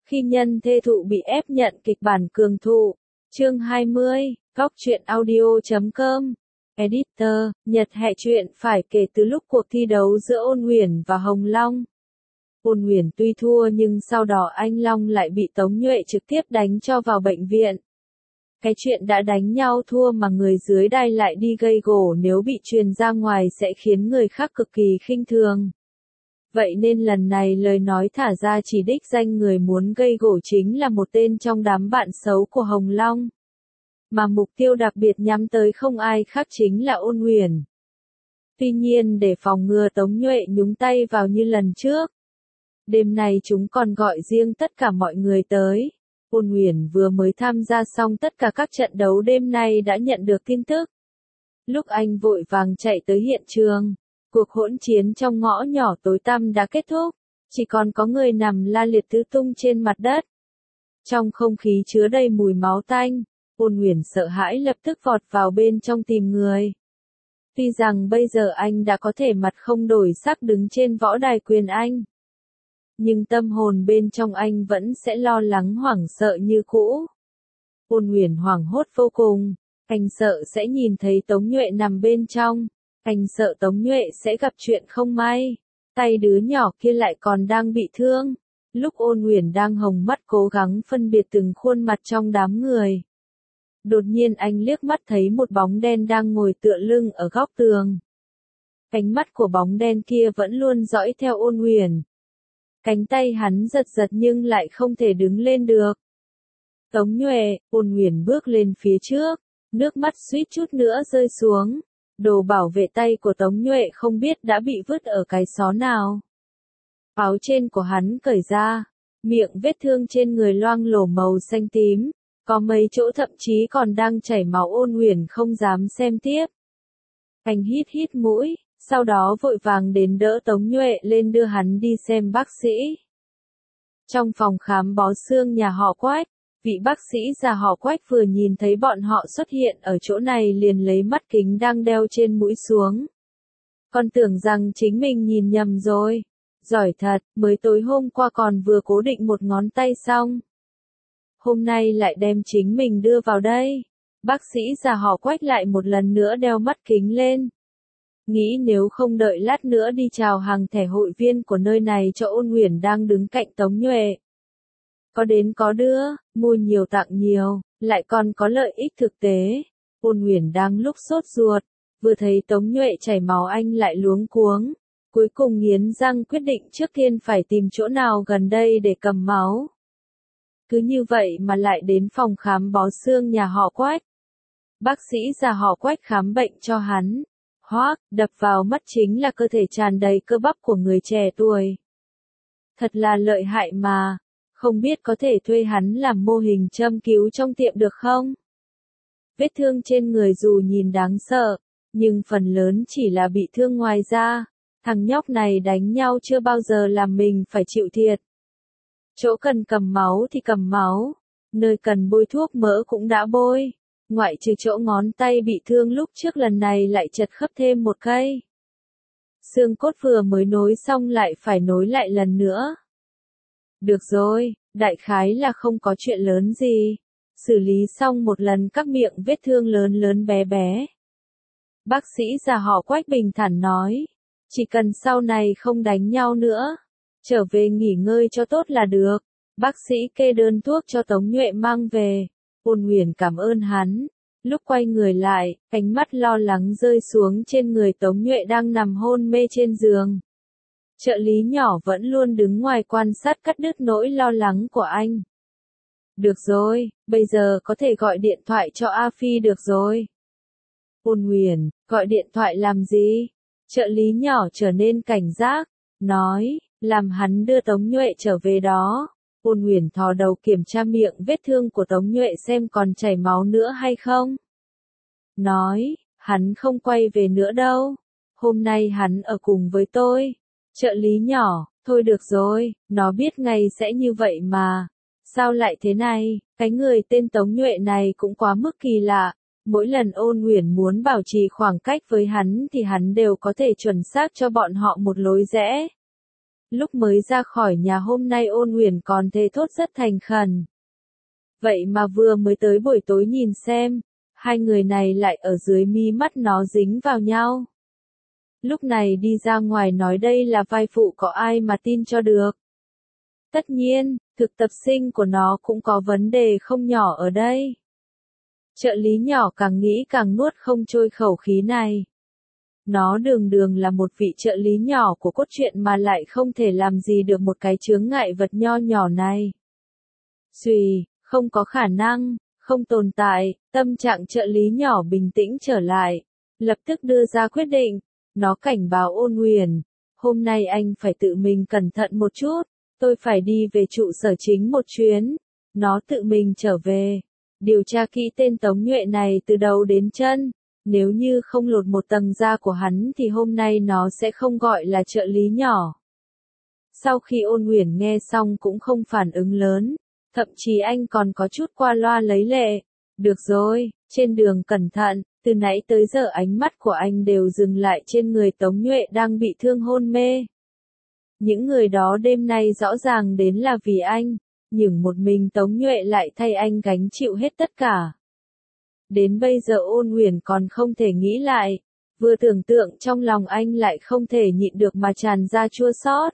Khi nhân thê thụ bị ép nhận kịch bản cường thụ. Chương 20, Góc truyện audio.com. Editor, Nhật Hệ truyện phải kể từ lúc cuộc thi đấu giữa Ôn Huyền và Hồng Long. Ôn Huyền tuy thua nhưng sau đó anh Long lại bị Tống Nhuệ trực tiếp đánh cho vào bệnh viện. Cái chuyện đã đánh nhau thua mà người dưới đài lại đi gây gổ nếu bị truyền ra ngoài sẽ khiến người khác cực kỳ khinh thường. Vậy nên lần này lời nói thả ra chỉ đích danh người muốn gây gổ chính là một tên trong đám bạn xấu của Hồng Long. Mà mục tiêu đặc biệt nhắm tới không ai khác chính là Ôn Huyền. Tuy nhiên để phòng ngừa Tống Nhuệ nhúng tay vào như lần trước, đêm nay chúng còn gọi riêng tất cả mọi người tới. Ôn Huyền vừa mới tham gia xong tất cả các trận đấu đêm nay đã nhận được tin tức. Lúc anh vội vàng chạy tới hiện trường, cuộc hỗn chiến trong ngõ nhỏ tối tăm đã kết thúc, chỉ còn có người nằm la liệt tứ tung trên mặt đất. Trong không khí chứa đầy mùi máu tanh, Ôn Huyền sợ hãi lập tức vọt vào bên trong tìm người. Tuy rằng bây giờ anh đã có thể mặt không đổi sắc đứng trên võ đài quyền Anh, nhưng tâm hồn bên trong anh vẫn sẽ lo lắng hoảng sợ như cũ. Ôn Huyền hoảng hốt vô cùng, anh sợ sẽ nhìn thấy Tống Nhuệ nằm bên trong, anh sợ Tống Nhuệ sẽ gặp chuyện không may, tay đứa nhỏ kia lại còn đang bị thương. Lúc Ôn Huyền đang hồng mắt cố gắng phân biệt từng khuôn mặt trong đám người, đột nhiên anh liếc mắt thấy một bóng đen đang ngồi tựa lưng ở góc tường. Ánh mắt của bóng đen kia vẫn luôn dõi theo Ôn Huyền. Cánh tay hắn giật giật nhưng lại không thể đứng lên được. Tống Nhuệ, Ôn Huyền bước lên phía trước, nước mắt suýt chút nữa rơi xuống. Đồ bảo vệ tay của Tống Nhuệ không biết đã bị vứt ở cái xó nào. Áo trên của hắn cởi ra, miệng vết thương trên người loang lổ màu xanh tím, có mấy chỗ thậm chí còn đang chảy máu. Ôn Huyền không dám xem tiếp. Anh hít hít mũi, sau đó vội vàng đến đỡ Tống Nhuệ lên đưa hắn đi xem bác sĩ. Trong phòng khám bó xương nhà họ Quách, vị bác sĩ già họ Quách vừa nhìn thấy bọn họ xuất hiện ở chỗ này liền lấy mắt kính đang đeo trên mũi xuống. Con tưởng rằng chính mình nhìn nhầm rồi. Giỏi thật, mới tối hôm qua còn vừa cố định một ngón tay xong, hôm nay lại đem chính mình đưa vào đây. Bác sĩ già họ Quách lại một lần nữa đeo mắt kính lên. Nghĩ nếu không đợi lát nữa đi chào hàng thẻ hội viên của nơi này cho Ôn Huyền đang đứng cạnh Tống Nhuệ. Có đến có đưa, mua nhiều tặng nhiều, lại còn có lợi ích thực tế. Ôn Huyền đang lúc sốt ruột, vừa thấy Tống Nhuệ chảy máu anh lại luống cuống. Cuối cùng nghiến răng quyết định trước tiên phải tìm chỗ nào gần đây để cầm máu. Cứ như vậy mà lại đến phòng khám bó xương nhà họ Quách. Bác sĩ già họ Quách khám bệnh cho hắn. Hoác, đập vào mắt chính là cơ thể tràn đầy cơ bắp của người trẻ tuổi. Thật là lợi hại mà, không biết có thể thuê hắn làm mô hình châm cứu trong tiệm được không? Vết thương trên người dù nhìn đáng sợ, nhưng phần lớn chỉ là bị thương ngoài da. Thằng nhóc này đánh nhau chưa bao giờ làm mình phải chịu thiệt. Chỗ cần cầm máu thì cầm máu, nơi cần bôi thuốc mỡ cũng đã bôi. Ngoại trừ chỗ ngón tay bị thương lúc trước, lần này lại chật khớp thêm một cây. Xương cốt vừa mới nối xong lại phải nối lại lần nữa. Được rồi, đại khái là không có chuyện lớn gì. Xử lý xong một lần các miệng vết thương lớn lớn bé bé. Bác sĩ già họ Quách bình thản nói, chỉ cần sau này không đánh nhau nữa, trở về nghỉ ngơi cho tốt là được. Bác sĩ kê đơn thuốc cho Tống Nhuệ mang về. Ôn Huyền cảm ơn hắn. Lúc quay người lại, ánh mắt lo lắng rơi xuống trên người Tống Nhuệ đang nằm hôn mê trên giường. Trợ lý nhỏ vẫn luôn đứng ngoài quan sát cắt đứt nỗi lo lắng của anh. Được rồi, bây giờ có thể gọi điện thoại cho A Phi được rồi. Ôn Huyền, gọi điện thoại làm gì? Trợ lý nhỏ trở nên cảnh giác, nói, làm hắn đưa Tống Nhuệ trở về đó. Ôn Huyền thò đầu kiểm tra miệng vết thương của Tống Nhuệ xem còn chảy máu nữa hay không. Nói, hắn không quay về nữa đâu. Hôm nay hắn ở cùng với tôi. Trợ lý nhỏ, thôi được rồi, nó biết ngay sẽ như vậy mà. Sao lại thế này, cái người tên Tống Nhuệ này cũng quá mức kỳ lạ. Mỗi lần Ôn Huyền muốn bảo trì khoảng cách với hắn thì hắn đều có thể chuẩn xác cho bọn họ một lối rẽ. Lúc mới ra khỏi nhà hôm nay Ôn Huyền còn thề thốt rất thành khẩn. Vậy mà vừa mới tới buổi tối nhìn xem, hai người này lại ở dưới mi mắt nó dính vào nhau. Lúc này đi ra ngoài nói đây là vai phụ có ai mà tin cho được. Tất nhiên, thực tập sinh của nó cũng có vấn đề không nhỏ ở đây. Trợ lý nhỏ càng nghĩ càng nuốt không trôi khẩu khí này. Nó đường đường là một vị trợ lý nhỏ của cốt truyện mà lại không thể làm gì được một cái chướng ngại vật nho nhỏ này. Xùy, không có khả năng, không tồn tại, tâm trạng trợ lý nhỏ bình tĩnh trở lại, lập tức đưa ra quyết định. Nó cảnh báo Ôn Huyền, hôm nay anh phải tự mình cẩn thận một chút, tôi phải đi về trụ sở chính một chuyến. Nó tự mình trở về, điều tra kỹ tên Tống Nhuệ này từ đầu đến chân. Nếu như không lột một tầng da của hắn thì hôm nay nó sẽ không gọi là trợ lý nhỏ. Sau khi Ôn Huyền nghe xong cũng không phản ứng lớn, thậm chí anh còn có chút qua loa lấy lệ. Được rồi, trên đường cẩn thận, từ nãy tới giờ ánh mắt của anh đều dừng lại trên người Tống Nhuệ đang bị thương hôn mê. Những người đó đêm nay rõ ràng đến là vì anh, nhưng một mình Tống Nhuệ lại thay anh gánh chịu hết tất cả. Đến bây giờ Ôn Huyền còn không thể nghĩ lại, vừa tưởng tượng trong lòng anh lại không thể nhịn được mà tràn ra chua xót.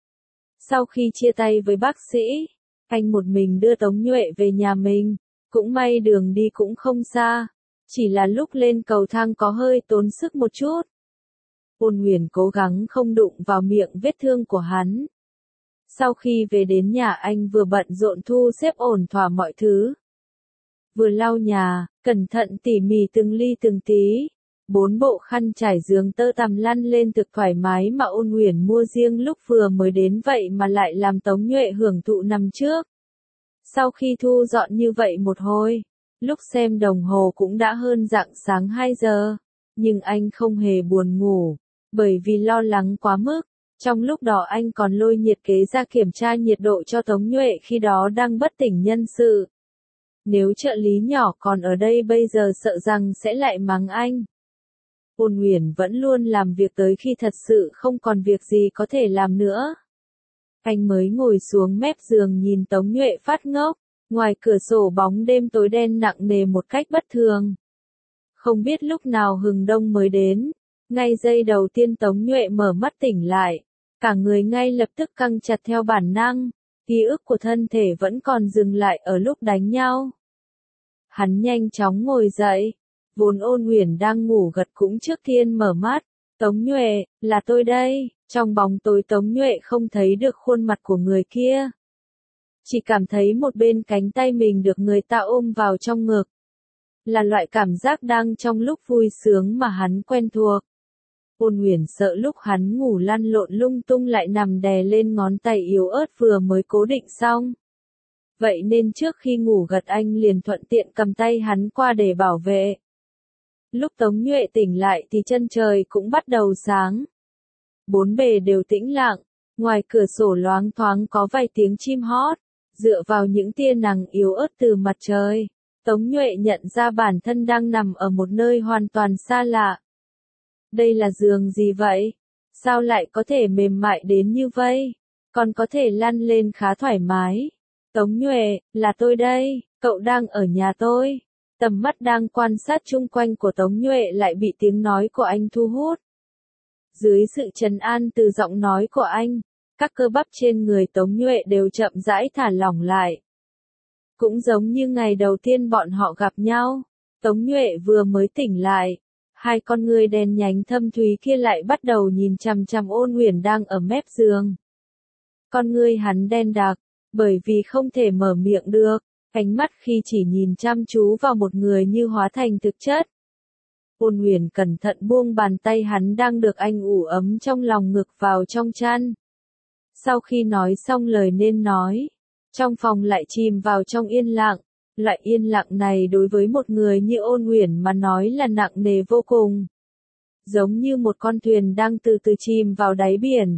Sau khi chia tay với bác sĩ, anh một mình đưa Tống Nhuệ về nhà mình, cũng may đường đi cũng không xa, chỉ là lúc lên cầu thang có hơi tốn sức một chút. Ôn Huyền cố gắng không đụng vào miệng vết thương của hắn. Sau khi về đến nhà anh vừa bận rộn thu xếp ổn thỏa mọi thứ. Vừa lau nhà, cẩn thận tỉ mỉ từng ly từng tí. 4 bộ khăn trải giường tơ tằm lăn lên thực thoải mái mà Ôn Huyền mua riêng lúc vừa mới đến vậy mà lại làm Tống Nhuệ hưởng thụ nằm trước. Sau khi thu dọn như vậy một hồi, lúc xem đồng hồ cũng đã hơn rạng sáng 2 giờ, nhưng anh không hề buồn ngủ, bởi vì lo lắng quá mức. Trong lúc đó anh còn lôi nhiệt kế ra kiểm tra nhiệt độ cho Tống Nhuệ khi đó đang bất tỉnh nhân sự. Nếu trợ lý nhỏ còn ở đây bây giờ sợ rằng sẽ lại mắng anh. Ôn Huyền vẫn luôn làm việc tới khi thật sự không còn việc gì có thể làm nữa. Anh mới ngồi xuống mép giường nhìn Tống Nhuệ phát ngốc, ngoài cửa sổ bóng đêm tối đen nặng nề một cách bất thường. Không biết lúc nào hừng đông mới đến, ngay giây đầu tiên Tống Nhuệ mở mắt tỉnh lại, cả người ngay lập tức căng chặt theo bản năng, ký ức của thân thể vẫn còn dừng lại ở lúc đánh nhau. Hắn nhanh chóng ngồi dậy, vốn Ôn Huyền đang ngủ gật cũng trước tiên mở mắt, Tống Nhuệ, là tôi đây. Trong bóng tối Tống Nhuệ không thấy được khuôn mặt của người kia. Chỉ cảm thấy một bên cánh tay mình được người ta ôm vào trong ngực. Là loại cảm giác đang trong lúc vui sướng mà hắn quen thuộc. Ôn Huyền sợ lúc hắn ngủ lăn lộn lung tung lại nằm đè lên ngón tay yếu ớt vừa mới cố định xong. Vậy nên trước khi ngủ gật anh liền thuận tiện cầm tay hắn qua để bảo vệ. Lúc Tống Nhuệ tỉnh lại thì chân trời cũng bắt đầu sáng. Bốn bề đều tĩnh lặng, ngoài cửa sổ loáng thoáng có vài tiếng chim hót, dựa vào những tia nắng yếu ớt từ mặt trời, Tống Nhuệ nhận ra bản thân đang nằm ở một nơi hoàn toàn xa lạ. Đây là giường gì vậy? Sao lại có thể mềm mại đến như vậy? Còn có thể lăn lên khá thoải mái. Tống Nhuệ, là tôi đây, cậu đang ở nhà tôi. Tầm mắt đang quan sát chung quanh của Tống Nhuệ lại bị tiếng nói của anh thu hút. Dưới sự trấn an từ giọng nói của anh, các cơ bắp trên người Tống Nhuệ đều chậm rãi thả lỏng lại. Cũng giống như ngày đầu tiên bọn họ gặp nhau, Tống Nhuệ vừa mới tỉnh lại, hai con người đen nhánh thâm thúy kia lại bắt đầu nhìn chằm chằm Ôn Huyền đang ở mép giường. Con ngươi hắn đen đặc, bởi vì không thể mở miệng được, ánh mắt khi chỉ nhìn chăm chú vào một người như hóa thành thực chất. Ôn Huyền cẩn thận buông bàn tay hắn đang được anh ủ ấm trong lòng ngực vào trong chăn. Sau khi nói xong lời nên nói, trong phòng lại chìm vào trong yên lặng. Loại yên lặng này đối với một người như Ôn Huyền mà nói là nặng nề vô cùng. Giống như một con thuyền đang từ từ chìm vào đáy biển.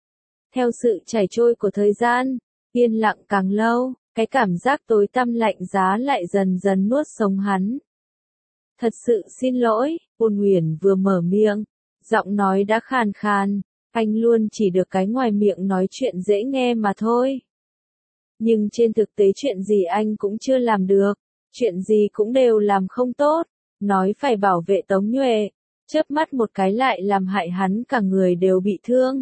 Theo sự chảy trôi của thời gian, yên lặng càng lâu, cái cảm giác tối tăm lạnh giá lại dần dần nuốt sống hắn. Thật sự xin lỗi, Ôn Huyền vừa mở miệng, giọng nói đã khàn khàn, Anh luôn chỉ được cái ngoài miệng nói chuyện dễ nghe mà thôi. Nhưng trên thực tế chuyện gì anh cũng chưa làm được, chuyện gì cũng đều làm không tốt, nói phải bảo vệ Tống Nhuệ, chớp mắt một cái lại làm hại hắn cả người đều bị thương.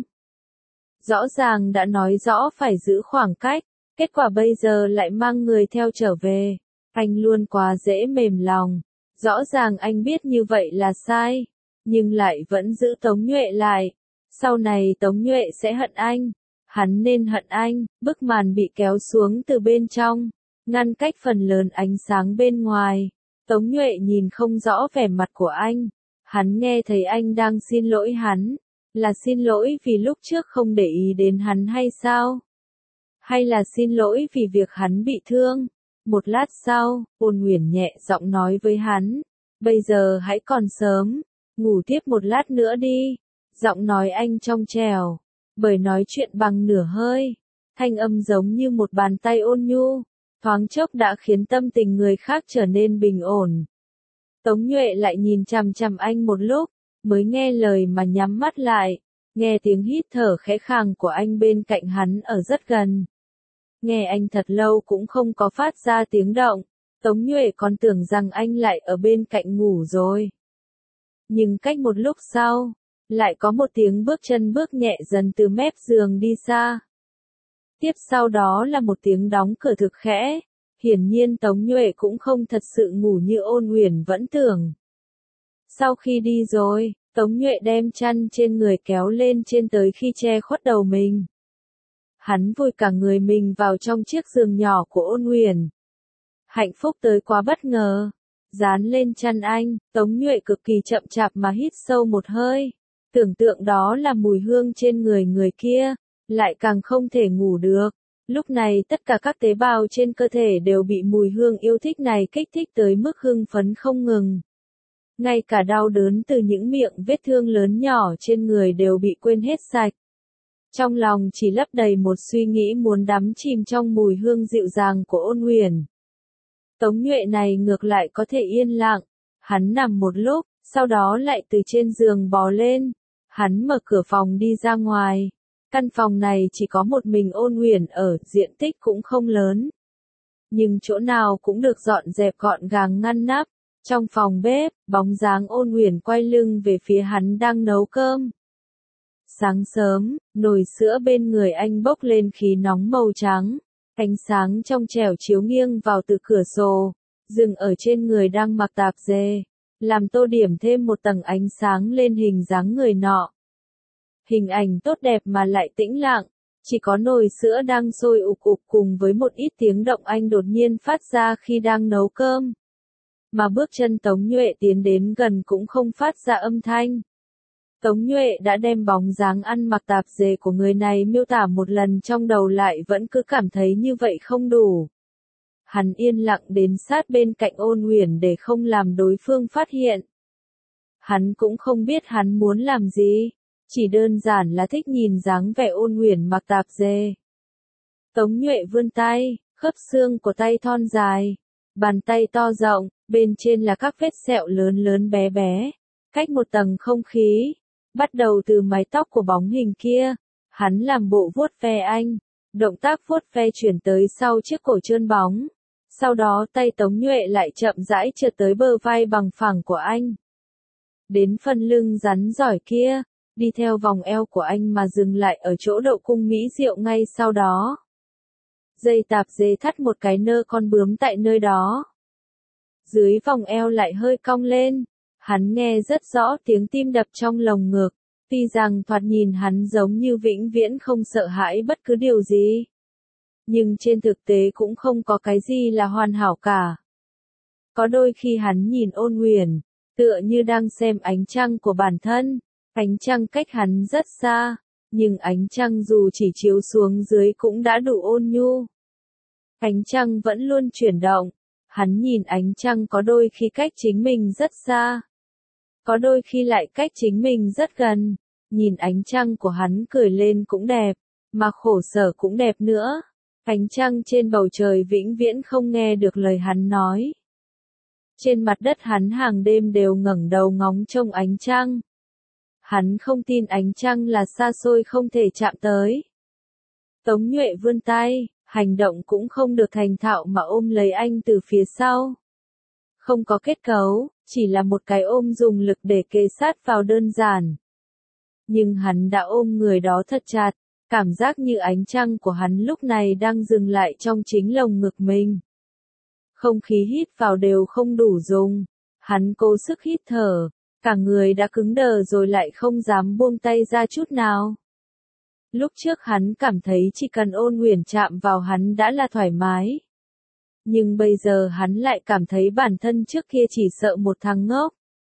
Rõ ràng đã nói rõ phải giữ khoảng cách, kết quả bây giờ lại mang người theo trở về. Anh luôn quá dễ mềm lòng, rõ ràng anh biết như vậy là sai, nhưng lại vẫn giữ Tống Nhuệ lại. Sau này Tống Nhuệ sẽ hận anh, hắn nên hận anh. Bức màn bị kéo xuống từ bên trong, ngăn cách phần lớn ánh sáng bên ngoài. Tống Nhuệ nhìn không rõ vẻ mặt của anh, hắn nghe thấy anh đang xin lỗi hắn. Là xin lỗi vì lúc trước không để ý đến hắn hay sao? Hay là xin lỗi vì việc hắn bị thương? Một lát sau, Ôn Uyển nhẹ giọng nói với hắn, bây giờ hãy còn sớm, ngủ tiếp một lát nữa đi. Giọng nói anh trong trẻo, bởi nói chuyện bằng nửa hơi, thanh âm giống như một bàn tay ôn nhu, thoáng chốc đã khiến tâm tình người khác trở nên bình ổn. Tống Nhuệ lại nhìn chằm chằm anh một lúc, mới nghe lời mà nhắm mắt lại, nghe tiếng hít thở khẽ khàng của anh bên cạnh hắn ở rất gần. Nghe anh thật lâu cũng không có phát ra tiếng động, Tống Nhuệ còn tưởng rằng anh lại ở bên cạnh ngủ rồi. Nhưng cách một lúc sau, lại có một tiếng bước chân bước nhẹ dần từ mép giường đi xa. Tiếp sau đó là một tiếng đóng cửa thực khẽ, hiển nhiên Tống Nhuệ cũng không thật sự ngủ như Ôn Uyển vẫn tưởng. Sau khi đi rồi, Tống Nhuệ đem chăn trên người kéo lên trên tới khi che khuất đầu mình. Hắn vùi cả người mình vào trong chiếc giường nhỏ của Ôn Uyển. Hạnh phúc tới quá bất ngờ. Dán lên chăn anh, Tống Nhuệ cực kỳ chậm chạp mà hít sâu một hơi. Tưởng tượng đó là mùi hương trên người người kia, lại càng không thể ngủ được. Lúc này tất cả các tế bào trên cơ thể đều bị mùi hương yêu thích này kích thích tới mức hưng phấn không ngừng. Ngay cả đau đớn từ những miệng vết thương lớn nhỏ trên người đều bị quên hết sạch. Trong lòng chỉ lấp đầy một suy nghĩ muốn đắm chìm trong mùi hương dịu dàng của Ôn Uyển. Tống Nhuệ này ngược lại có thể yên lặng, hắn nằm một lúc, sau đó lại từ trên giường bò lên. Hắn mở cửa phòng đi ra ngoài. Căn phòng này chỉ có một mình Ôn Uyển ở, diện tích cũng không lớn. Nhưng chỗ nào cũng được dọn dẹp gọn gàng ngăn nắp. Trong phòng bếp, bóng dáng Ôn Uyển quay lưng về phía hắn đang nấu cơm. Sáng sớm, nồi sữa bên người anh bốc lên khí nóng màu trắng. Ánh sáng trong trẻo chiếu nghiêng vào từ cửa sổ, dừng ở trên người đang mặc tạp dề, làm tô điểm thêm một tầng ánh sáng lên hình dáng người nọ. Hình ảnh tốt đẹp mà lại tĩnh lặng, chỉ có nồi sữa đang sôi ục ục cùng với một ít tiếng động anh đột nhiên phát ra khi đang nấu cơm. Mà bước chân Tống Nhuệ tiến đến gần cũng không phát ra âm thanh. Tống Nhuệ đã đem bóng dáng ăn mặc tạp dề của người này miêu tả một lần trong đầu lại vẫn cứ cảm thấy như vậy không đủ. Hắn yên lặng đến sát bên cạnh Ôn Uyển để không làm đối phương phát hiện. Hắn cũng không biết hắn muốn làm gì, chỉ đơn giản là thích nhìn dáng vẻ Ôn Uyển mặc tạp dề. Tống Nhuệ vươn tay, khớp xương của tay thon dài, bàn tay to rộng, bên trên là các vết sẹo lớn lớn bé bé, cách một tầng không khí. Bắt đầu từ mái tóc của bóng hình kia, hắn làm bộ vuốt ve anh, động tác vuốt ve chuyển tới sau chiếc cổ trơn bóng. Sau đó tay Tống Nhuệ lại chậm rãi trượt tới bờ vai bằng phẳng của anh. Đến phần lưng rắn giỏi kia, đi theo vòng eo của anh mà dừng lại ở chỗ đậu cung mỹ diệu ngay sau đó. Dây tạp dề thắt một cái nơ con bướm tại nơi đó. Dưới vòng eo lại hơi cong lên. Hắn nghe rất rõ tiếng tim đập trong lồng ngực, tuy rằng thoạt nhìn hắn giống như vĩnh viễn không sợ hãi bất cứ điều gì. Nhưng trên thực tế cũng không có cái gì là hoàn hảo cả. Có đôi khi hắn nhìn Ôn Uyển, tựa như đang xem ánh trăng của bản thân, ánh trăng cách hắn rất xa, nhưng ánh trăng dù chỉ chiếu xuống dưới cũng đã đủ ôn nhu. Ánh trăng vẫn luôn chuyển động, hắn nhìn ánh trăng có đôi khi cách chính mình rất xa. Có đôi khi lại cách chính mình rất gần, nhìn ánh trăng của hắn cười lên cũng đẹp, mà khổ sở cũng đẹp nữa. Ánh trăng trên bầu trời vĩnh viễn không nghe được lời hắn nói. Trên mặt đất hắn hàng đêm đều ngẩng đầu ngóng trông ánh trăng. Hắn không tin ánh trăng là xa xôi không thể chạm tới. Tống Nhuệ vươn tay, hành động cũng không được thành thạo mà ôm lấy anh từ phía sau. Không có kết cấu, chỉ là một cái ôm dùng lực để kề sát vào đơn giản. Nhưng hắn đã ôm người đó thật chặt, cảm giác như ánh trăng của hắn lúc này đang dừng lại trong chính lồng ngực mình. Không khí hít vào đều không đủ dùng, hắn cố sức hít thở, cả người đã cứng đờ rồi lại không dám buông tay ra chút nào. Lúc trước hắn cảm thấy chỉ cần Ôn Uyển chạm vào hắn đã là thoải mái. Nhưng bây giờ hắn lại cảm thấy bản thân trước kia chỉ sợ một thằng ngốc.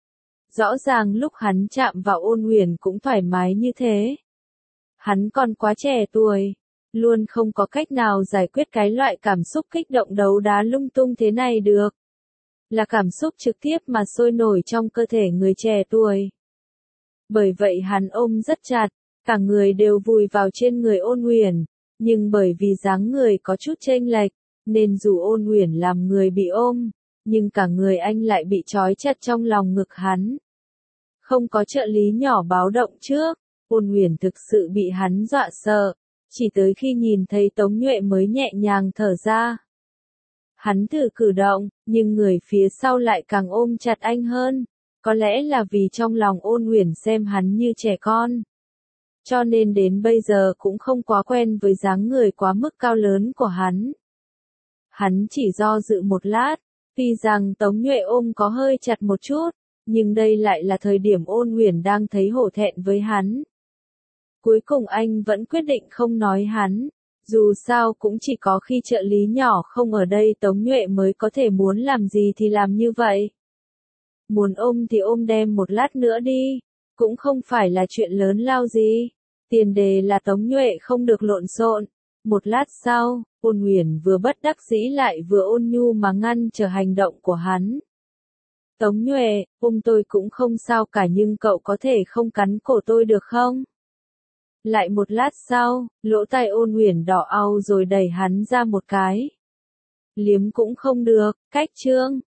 Rõ ràng lúc hắn chạm vào Ôn Uyển cũng thoải mái như thế. Hắn còn quá trẻ tuổi, luôn không có cách nào giải quyết cái loại cảm xúc kích động đấu đá lung tung thế này được. Là cảm xúc trực tiếp mà sôi nổi trong cơ thể người trẻ tuổi. Bởi vậy hắn ôm rất chặt, cả người đều vùi vào trên người Ôn Uyển, nhưng bởi vì dáng người có chút chênh lệch, nên dù Ôn Uyển làm người bị ôm, nhưng cả người anh lại bị trói chặt trong lòng ngực hắn. Không có trợ lý nhỏ báo động trước, Ôn Uyển thực sự bị hắn dọa sợ, chỉ tới khi nhìn thấy Tống Nhuệ mới nhẹ nhàng thở ra. Hắn thử cử động, nhưng người phía sau lại càng ôm chặt anh hơn, có lẽ là vì trong lòng Ôn Uyển xem hắn như trẻ con. Cho nên đến bây giờ cũng không quá quen với dáng người quá mức cao lớn của hắn. Hắn chỉ do dự một lát, tuy rằng Tống Nhuệ ôm có hơi chặt một chút, nhưng đây lại là thời điểm Ôn Uyển đang thấy hổ thẹn với hắn. Cuối cùng anh vẫn quyết định không nói hắn, dù sao cũng chỉ có khi trợ lý nhỏ không ở đây Tống Nhuệ mới có thể muốn làm gì thì làm như vậy. Muốn ôm thì ôm đem một lát nữa đi, cũng không phải là chuyện lớn lao gì. Tiền đề là Tống Nhuệ không được lộn xộn. Một lát sau, Ôn Uyển vừa bất đắc dĩ lại vừa ôn nhu mà ngăn trở hành động của hắn. Tống Nhuệ, ôm tôi cũng không sao cả nhưng cậu có thể không cắn cổ tôi được không? Lại một lát sau, lỗ tai Ôn Uyển đỏ au rồi đẩy hắn ra một cái. Liếm cũng không được, cách trương.